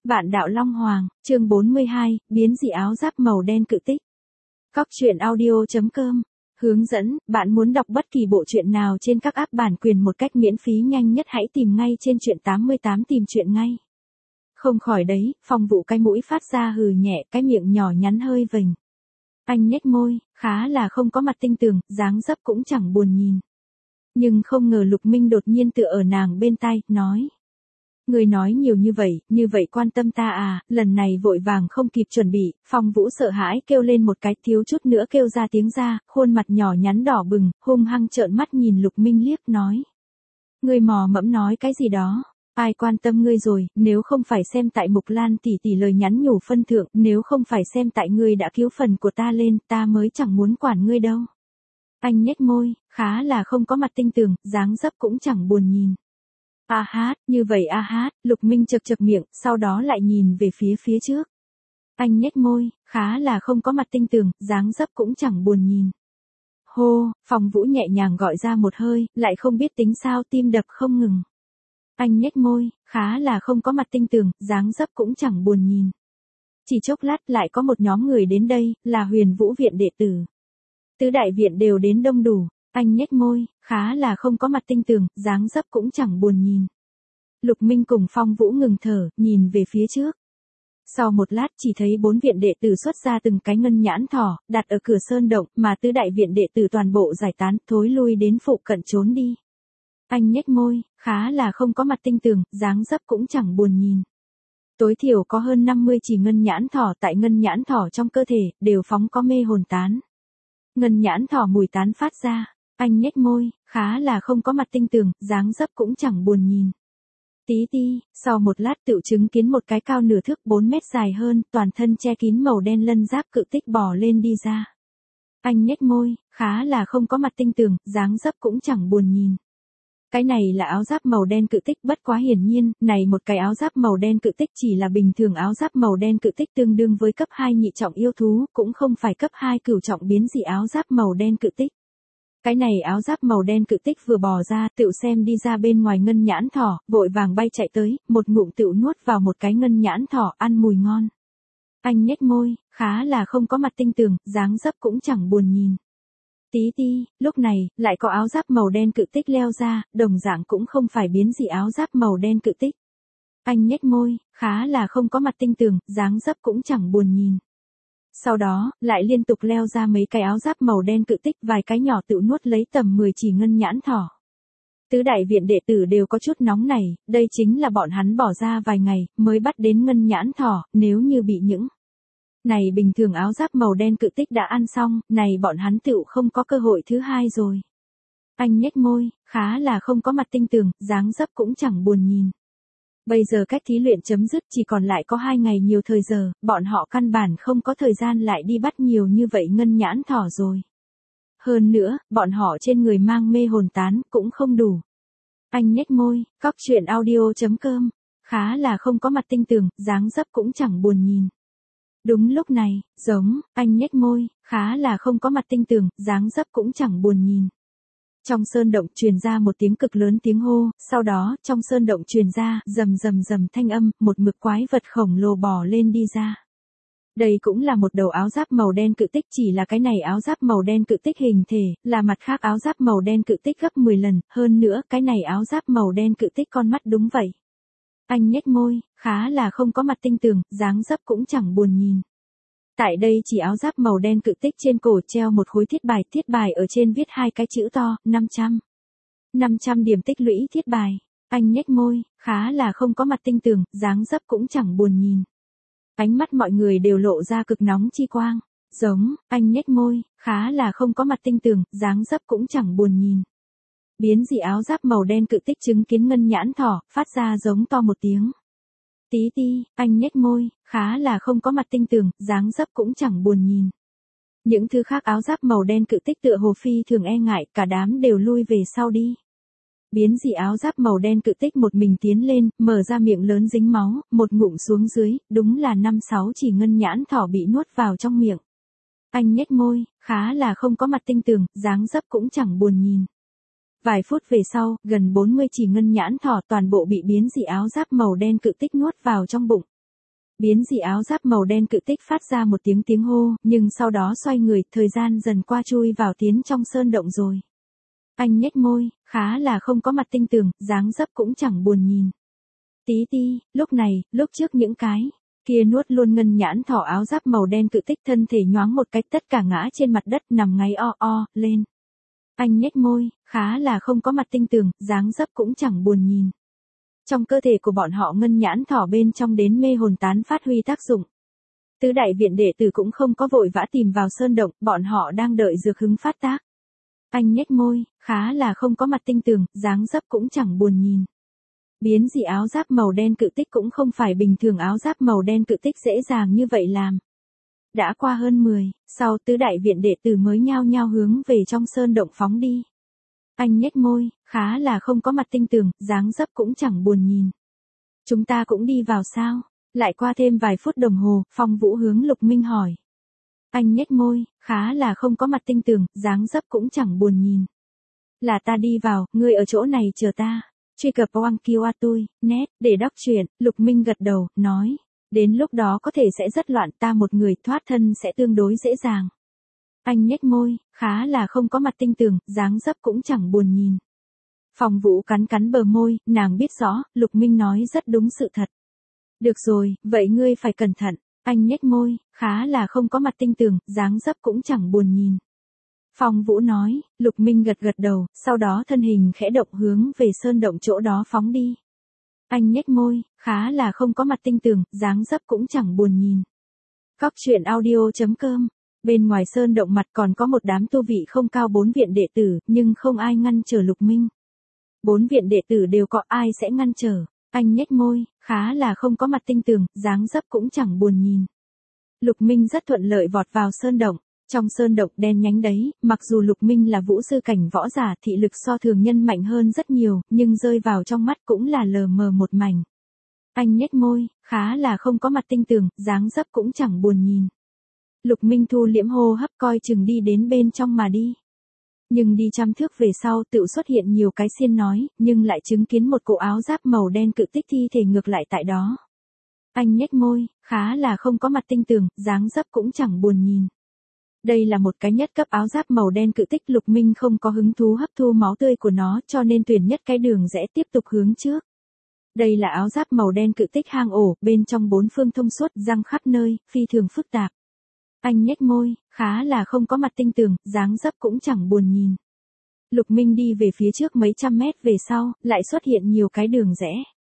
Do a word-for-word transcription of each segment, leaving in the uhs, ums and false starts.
Vạn đạo Long Hoàng, chương bốn mươi hai, biến dị áo giáp màu đen cự tích. Cóc truyện audio chấm com. Hướng dẫn, bạn muốn đọc bất kỳ bộ truyện nào trên các app bản quyền một cách miễn phí nhanh nhất hãy tìm ngay trên truyện tám mươi tám tìm truyện ngay. Không khỏi đấy, Phong Vũ cái mũi phát ra hừ nhẹ, cái miệng nhỏ nhắn hơi vểnh. Anh nhếch môi, khá là không có mặt tinh tường, dáng dấp cũng chẳng buồn nhìn. Nhưng không ngờ Lục Minh đột nhiên tựa ở nàng bên tai, nói. Người nói nhiều như vậy, như vậy quan tâm ta à, lần này vội vàng không kịp chuẩn bị, Phong Vũ sợ hãi kêu lên một cái, thiếu chút nữa kêu ra tiếng ra, khuôn mặt nhỏ nhắn đỏ bừng, hung hăng trợn mắt nhìn Lục Minh liếc nói. Ngươi mò mẫm nói cái gì đó, ai quan tâm ngươi rồi, nếu không phải xem tại Mục Lan tỷ tỷ lời nhắn nhủ phân thượng, nếu không phải xem tại ngươi đã cứu phần của ta lên, ta mới chẳng muốn quản ngươi đâu. Anh nhếch môi, khá là không có mặt tinh tường, dáng dấp cũng chẳng buồn nhìn. A hát, như vậy a hát, Lục Minh chật chật miệng, sau đó lại nhìn về phía phía trước. Anh nhếch môi, khá là không có mặt tinh tường, dáng dấp cũng chẳng buồn nhìn. Hô, Phong Vũ nhẹ nhàng gọi ra một hơi, lại không biết tính sao tim đập không ngừng. Anh nhếch môi, khá là không có mặt tinh tường, dáng dấp cũng chẳng buồn nhìn. Chỉ chốc lát lại có một nhóm người đến đây, là Huyền Vũ viện đệ tử. Tứ đại viện đều đến đông đủ. Anh nhếch môi, khá là không có mặt tinh tường, dáng dấp cũng chẳng buồn nhìn. Lục Minh cùng Phong Vũ ngừng thở, nhìn về phía trước. Sau một lát chỉ thấy bốn viện đệ tử xuất ra từng cái ngân nhãn thỏ, đặt ở cửa sơn động, mà tứ đại viện đệ tử toàn bộ giải tán, thối lui đến phụ cận trốn đi. Anh nhếch môi, khá là không có mặt tinh tường, dáng dấp cũng chẳng buồn nhìn. Tối thiểu có hơn năm mươi chỉ ngân nhãn thỏ, tại ngân nhãn thỏ trong cơ thể, đều phóng có mê hồn tán. Ngân nhãn thỏ mùi tán phát ra. Anh nhếch môi, khá là không có mặt tinh tường, dáng dấp cũng chẳng buồn nhìn. Tí ti, sau một lát tựu chứng kiến một cái cao nửa thước bốn mét dài hơn, toàn thân che kín màu đen lân giáp cự tích bò lên đi ra. Anh nhếch môi, khá là không có mặt tinh tường, dáng dấp cũng chẳng buồn nhìn. Cái này là áo giáp màu đen cự tích, bất quá hiển nhiên, này một cái áo giáp màu đen cự tích chỉ là bình thường áo giáp màu đen cự tích tương đương với cấp hai nhị trọng yêu thú, cũng không phải cấp hai cửu trọng biến dị áo giáp màu đen cự tích. Cái này áo giáp màu đen cự tích vừa bò ra, tựu xem đi ra bên ngoài ngân nhãn thỏ, vội vàng bay chạy tới, một ngụm tựu nuốt vào một cái ngân nhãn thỏ, ăn mùi ngon. Anh nhếch môi, khá là không có mặt tinh tường, dáng dấp cũng chẳng buồn nhìn. Tí ti, lúc này, lại có áo giáp màu đen cự tích leo ra, đồng dạng cũng không phải biến dị áo giáp màu đen cự tích. Anh nhếch môi, khá là không có mặt tinh tường, dáng dấp cũng chẳng buồn nhìn. Sau đó, lại liên tục leo ra mấy cái áo giáp màu đen cự tích, vài cái nhỏ tự nuốt lấy tầm mười chỉ ngân nhãn thỏ. Tứ đại viện đệ tử đều có chút nóng này, đây chính là bọn hắn bỏ ra vài ngày, mới bắt đến ngân nhãn thỏ, nếu như bị những này bình thường áo giáp màu đen cự tích đã ăn xong, này bọn hắn tựu không có cơ hội thứ hai rồi. Anh nhếch môi, khá là không có mặt tinh tường, dáng dấp cũng chẳng buồn nhìn. Bây giờ cách thí luyện chấm dứt chỉ còn lại có hai ngày nhiều thời giờ, bọn họ căn bản không có thời gian lại đi bắt nhiều như vậy ngân nhãn thỏ rồi. Hơn nữa, bọn họ trên người mang mê hồn tán, cũng không đủ. Anh nhếch môi, cóc truyện audio chấm com, khá là không có mặt tinh tường, dáng dấp cũng chẳng buồn nhìn. Đúng lúc này, giống, anh nhếch môi, khá là không có mặt tinh tường, dáng dấp cũng chẳng buồn nhìn. Trong sơn động truyền ra một tiếng cực lớn tiếng hô, sau đó, trong sơn động truyền ra, rầm rầm rầm thanh âm, một mực quái vật khổng lồ bò lên đi ra. Đây cũng là một đầu áo giáp màu đen cự tích, chỉ là cái này áo giáp màu đen cự tích hình thể, là mặt khác áo giáp màu đen cự tích gấp mười lần, hơn nữa, cái này áo giáp màu đen cự tích con mắt đúng vậy. Anh nhếch môi, khá là không có mặt tinh tường, dáng dấp cũng chẳng buồn nhìn. Tại đây chỉ áo giáp màu đen cự tích trên cổ treo một khối thiết bài, thiết bài ở trên viết hai cái chữ to, năm trăm. năm trăm điểm tích lũy thiết bài. Anh nhếch môi, khá là không có mặt tinh tường, dáng dấp cũng chẳng buồn nhìn. Ánh mắt mọi người đều lộ ra cực nóng chi quang. Giống, anh nhếch môi, khá là không có mặt tinh tường, dáng dấp cũng chẳng buồn nhìn. Biến dị áo giáp màu đen cự tích chứng kiến ngân nhãn thỏ, phát ra giống to một tiếng. Tí ti, anh nhếch môi, khá là không có mặt tinh tường, dáng dấp cũng chẳng buồn nhìn. Những thứ khác áo giáp màu đen cự tích tựa hồ phi thường e ngại, cả đám đều lui về sau đi. Biến dị áo giáp màu đen cự tích một mình tiến lên, mở ra miệng lớn dính máu, một ngụm xuống dưới, đúng là năm sáu chỉ ngân nhãn thỏ bị nuốt vào trong miệng. Anh nhếch môi, khá là không có mặt tinh tường, dáng dấp cũng chẳng buồn nhìn. Vài phút về sau, gần bốn mươi chỉ ngân nhãn thỏ toàn bộ bị biến dị áo giáp màu đen cự tích nuốt vào trong bụng. Biến dị áo giáp màu đen cự tích phát ra một tiếng tiếng hô, nhưng sau đó xoay người, thời gian dần qua chui vào tiến trong sơn động rồi. Anh nhếch môi, khá là không có mặt tinh tường, dáng dấp cũng chẳng buồn nhìn. Tí ti, lúc này, lúc trước những cái kia nuốt luôn ngân nhãn thỏ áo giáp màu đen cự tích thân thể nhoáng một cách tất cả ngã trên mặt đất nằm ngáy o o, lên. Anh nhếch môi, khá là không có mặt tinh tường, dáng dấp cũng chẳng buồn nhìn. Trong cơ thể của bọn họ ngân nhãn thỏ bên trong đến mê hồn tán phát huy tác dụng. Tứ đại viện đệ tử cũng không có vội vã tìm vào sơn động, bọn họ đang đợi dược hứng phát tác. Anh nhếch môi, khá là không có mặt tinh tường, dáng dấp cũng chẳng buồn nhìn. Biến dị áo giáp màu đen cự tích cũng không phải bình thường áo giáp màu đen cự tích dễ dàng như vậy làm. Đã qua hơn mười, sau tứ đại viện đệ tử mới nhao nhao hướng về trong sơn động phóng đi. Anh nhếch môi, khá là không có mặt tinh tường, dáng dấp cũng chẳng buồn nhìn. Chúng ta cũng đi vào sao? Lại qua thêm vài phút đồng hồ, Phong Vũ hướng Lục Minh hỏi. Anh nhếch môi, khá là không có mặt tinh tường, dáng dấp cũng chẳng buồn nhìn. Là ta đi vào, ngươi ở chỗ này chờ ta. Truy cập Wang Kiwatui, net, để đọc truyện, Lục Minh gật đầu, nói. Đến lúc đó có thể sẽ rất loạn, ta một người thoát thân sẽ tương đối dễ dàng. Anh nhếch môi, khá là không có mặt tinh tường, dáng dấp cũng chẳng buồn nhìn. Phong Vũ cắn cắn bờ môi, nàng biết rõ, Lục Minh nói rất đúng sự thật. Được rồi, vậy ngươi phải cẩn thận. Anh nhếch môi, khá là không có mặt tinh tường, dáng dấp cũng chẳng buồn nhìn. Phong Vũ nói, Lục Minh gật gật đầu, sau đó thân hình khẽ động hướng về sơn động chỗ đó phóng đi. Anh nhếch môi, khá là không có mặt tinh tường, dáng dấp cũng chẳng buồn nhìn. Góc truyện audio chấm com. Bên ngoài sơn động mặt còn có một đám tu vị không cao bốn viện đệ tử, nhưng không ai ngăn trở Lục Minh. Bốn viện đệ tử đều có, ai sẽ ngăn trở. Anh nhếch môi, khá là không có mặt tinh tường, dáng dấp cũng chẳng buồn nhìn. Lục Minh rất thuận lợi vọt vào sơn động. Trong sơn động đen nhánh đấy, mặc dù Lục Minh là vũ sư cảnh võ giả, thị lực so thường nhân mạnh hơn rất nhiều, nhưng rơi vào trong mắt cũng là lờ mờ một mảnh. Anh nhếch môi, khá là không có mặt tinh tường, dáng dấp cũng chẳng buồn nhìn. Lục Minh thu liễm hô hấp coi chừng đi đến bên trong mà đi. Nhưng đi trăm thước về sau tự xuất hiện nhiều cái xiên nói, nhưng lại chứng kiến một cổ áo giáp màu đen cự tích thi thể ngược lại tại đó. Anh nhếch môi, khá là không có mặt tinh tường, dáng dấp cũng chẳng buồn nhìn. Đây là một cái nhất cấp áo giáp màu đen cự tích, Lục Minh không có hứng thú hấp thu máu tươi của nó cho nên tuyển nhất cái đường rẽ tiếp tục hướng trước. Đây là áo giáp màu đen cự tích hang ổ, bên trong bốn phương thông suốt, răng khắp nơi, phi thường phức tạp. Anh nhếch môi, khá là không có mặt tinh tường, dáng dấp cũng chẳng buồn nhìn. Lục Minh đi về phía trước mấy trăm mét về sau, lại xuất hiện nhiều cái đường rẽ.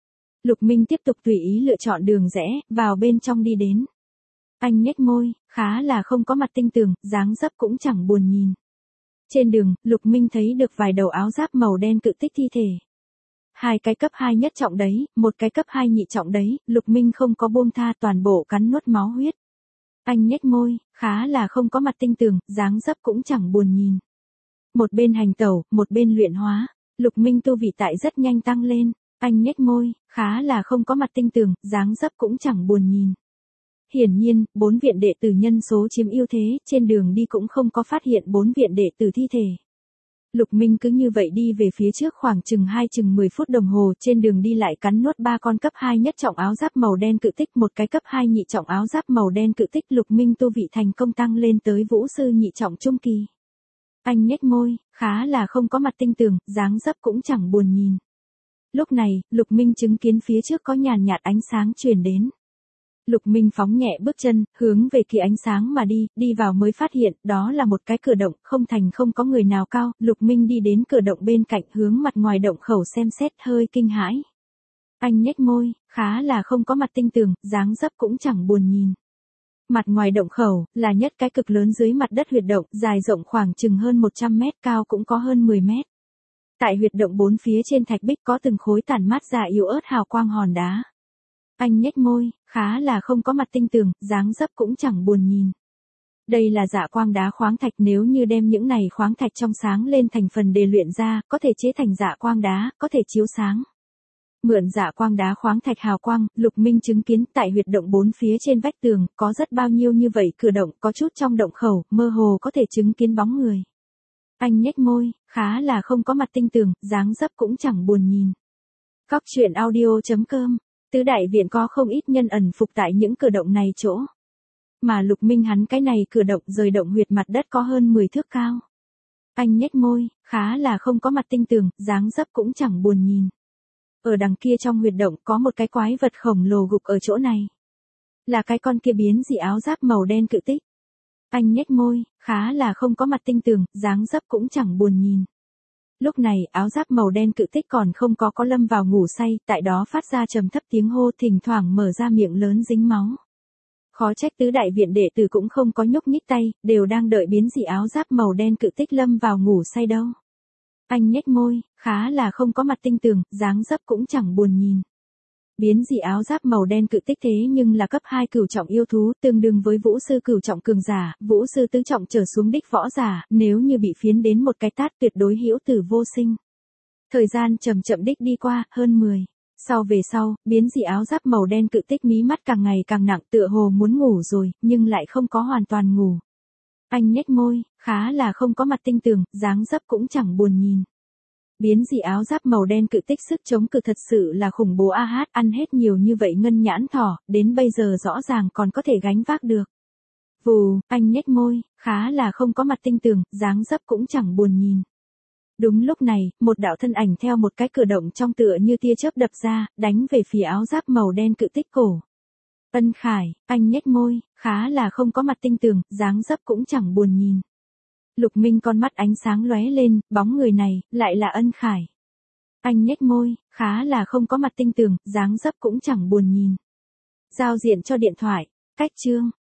Lục Minh tiếp tục tùy ý lựa chọn đường rẽ, vào bên trong đi đến. Anh nhếch môi, khá là không có mặt tinh tường, dáng dấp cũng chẳng buồn nhìn. Trên đường, Lục Minh thấy được vài đầu áo giáp màu đen cự tích thi thể. Hai cái cấp hai nhất trọng đấy, một cái cấp hai nhị trọng đấy, Lục Minh không có buông tha, toàn bộ cắn nuốt máu huyết. Anh nhếch môi, khá là không có mặt tinh tường, dáng dấp cũng chẳng buồn nhìn. Một bên hành tẩu, một bên luyện hóa, Lục Minh tu vị tại rất nhanh tăng lên. Anh nhếch môi, khá là không có mặt tinh tường, dáng dấp cũng chẳng buồn nhìn. Hiển nhiên, bốn viện đệ tử nhân số chiếm ưu thế, trên đường đi cũng không có phát hiện bốn viện đệ tử thi thể. Lục Minh cứ như vậy đi về phía trước khoảng chừng hai chừng mười phút đồng hồ, trên đường đi lại cắn nuốt ba con cấp hai nhất trọng áo giáp màu đen cự tích, một cái cấp hai nhị trọng áo giáp màu đen cự tích, Lục Minh tu vị thành công tăng lên tới vũ sư nhị trọng trung kỳ. Anh nhếch môi, khá là không có mặt tinh tường, dáng dấp cũng chẳng buồn nhìn. Lúc này, Lục Minh chứng kiến phía trước có nhàn nhạt ánh sáng truyền đến. Lục Minh phóng nhẹ bước chân, hướng về kia ánh sáng mà đi, đi vào mới phát hiện, đó là một cái cửa động, không thành không có người nào cao, Lục Minh đi đến cửa động bên cạnh, hướng mặt ngoài động khẩu xem xét, hơi kinh hãi. Anh nhếch môi, khá là không có mặt tinh tường, dáng dấp cũng chẳng buồn nhìn. Mặt ngoài động khẩu, là nhất cái cực lớn dưới mặt đất huyệt động, dài rộng khoảng chừng hơn một trăm mét, cao cũng có hơn mười mét. Tại huyệt động bốn phía trên thạch bích có từng khối tản mát ra yếu ớt hào quang hòn đá. Anh nhếch môi, khá là không có mặt tinh tường, dáng dấp cũng chẳng buồn nhìn. Đây là dạ quang đá khoáng thạch, nếu như đem những này khoáng thạch trong sáng lên thành phần để luyện ra, có thể chế thành dạ quang đá, có thể chiếu sáng. Mượn dạ quang đá khoáng thạch hào quang, Lục Minh chứng kiến tại huyệt động bốn phía trên vách tường, có rất bao nhiêu như vậy cửa động, có chút trong động khẩu, mơ hồ có thể chứng kiến bóng người. Anh nhếch môi, khá là không có mặt tinh tường, dáng dấp cũng chẳng buồn nhìn. Góc truyện audio chấm com Tứ đại viện có không ít nhân ẩn phục tại những cửa động này chỗ. Mà Lục Minh hắn cái này cửa động rời động huyệt mặt đất có hơn mười thước cao. Anh nhếch môi, khá là không có mặt tinh tường, dáng dấp cũng chẳng buồn nhìn. Ở đằng kia trong huyệt động có một cái quái vật khổng lồ gục ở chỗ này. Là cái con kia biến dị áo giáp màu đen cự tích. Anh nhếch môi, khá là không có mặt tinh tường, dáng dấp cũng chẳng buồn nhìn. Lúc này áo giáp màu đen cự tích còn không có có lâm vào ngủ say, tại đó phát ra trầm thấp tiếng hô, thỉnh thoảng mở ra miệng lớn dính máu. Khó trách tứ đại viện đệ tử cũng không có nhúc nhích tay, đều đang đợi biến dị áo giáp màu đen cự tích lâm vào ngủ say đâu. Anh nhếch môi, khá là không có mặt tinh tường, dáng dấp cũng chẳng buồn nhìn. Biến dị áo giáp màu đen cự tích thế nhưng là cấp hai cửu trọng yêu thú, tương đương với vũ sư cửu trọng cường giả, vũ sư tứ trọng trở xuống đích võ giả, nếu như bị phiến đến một cái tát tuyệt đối hữu tử vô sinh. Thời gian chậm chậm đích đi qua, hơn mười. Sau về sau, biến dị áo giáp màu đen cự tích mí mắt càng ngày càng nặng, tựa hồ muốn ngủ rồi, nhưng lại không có hoàn toàn ngủ. Anh nhếch môi, khá là không có mặt tinh tường, dáng dấp cũng chẳng buồn nhìn. Biến dị áo giáp màu đen cự tích sức chống cự thật sự là khủng bố a hát, ăn hết nhiều như vậy ngân nhãn thỏ, đến bây giờ rõ ràng còn có thể gánh vác được. Vù, anh nhếch môi, khá là không có mặt tinh tường, dáng dấp cũng chẳng buồn nhìn. Đúng lúc này, một đạo thân ảnh theo một cái cửa động trong tựa như tia chớp đập ra, đánh về phía áo giáp màu đen cự tích cổ. Ân Khải, anh nhếch môi, khá là không có mặt tinh tường, dáng dấp cũng chẳng buồn nhìn. Lục Minh con mắt ánh sáng lóe lên, bóng người này, lại là Ân Khải. Anh nhếch môi, khá là không có mặt tinh tường, dáng dấp cũng chẳng buồn nhìn. Giao diện cho điện thoại, cách chương.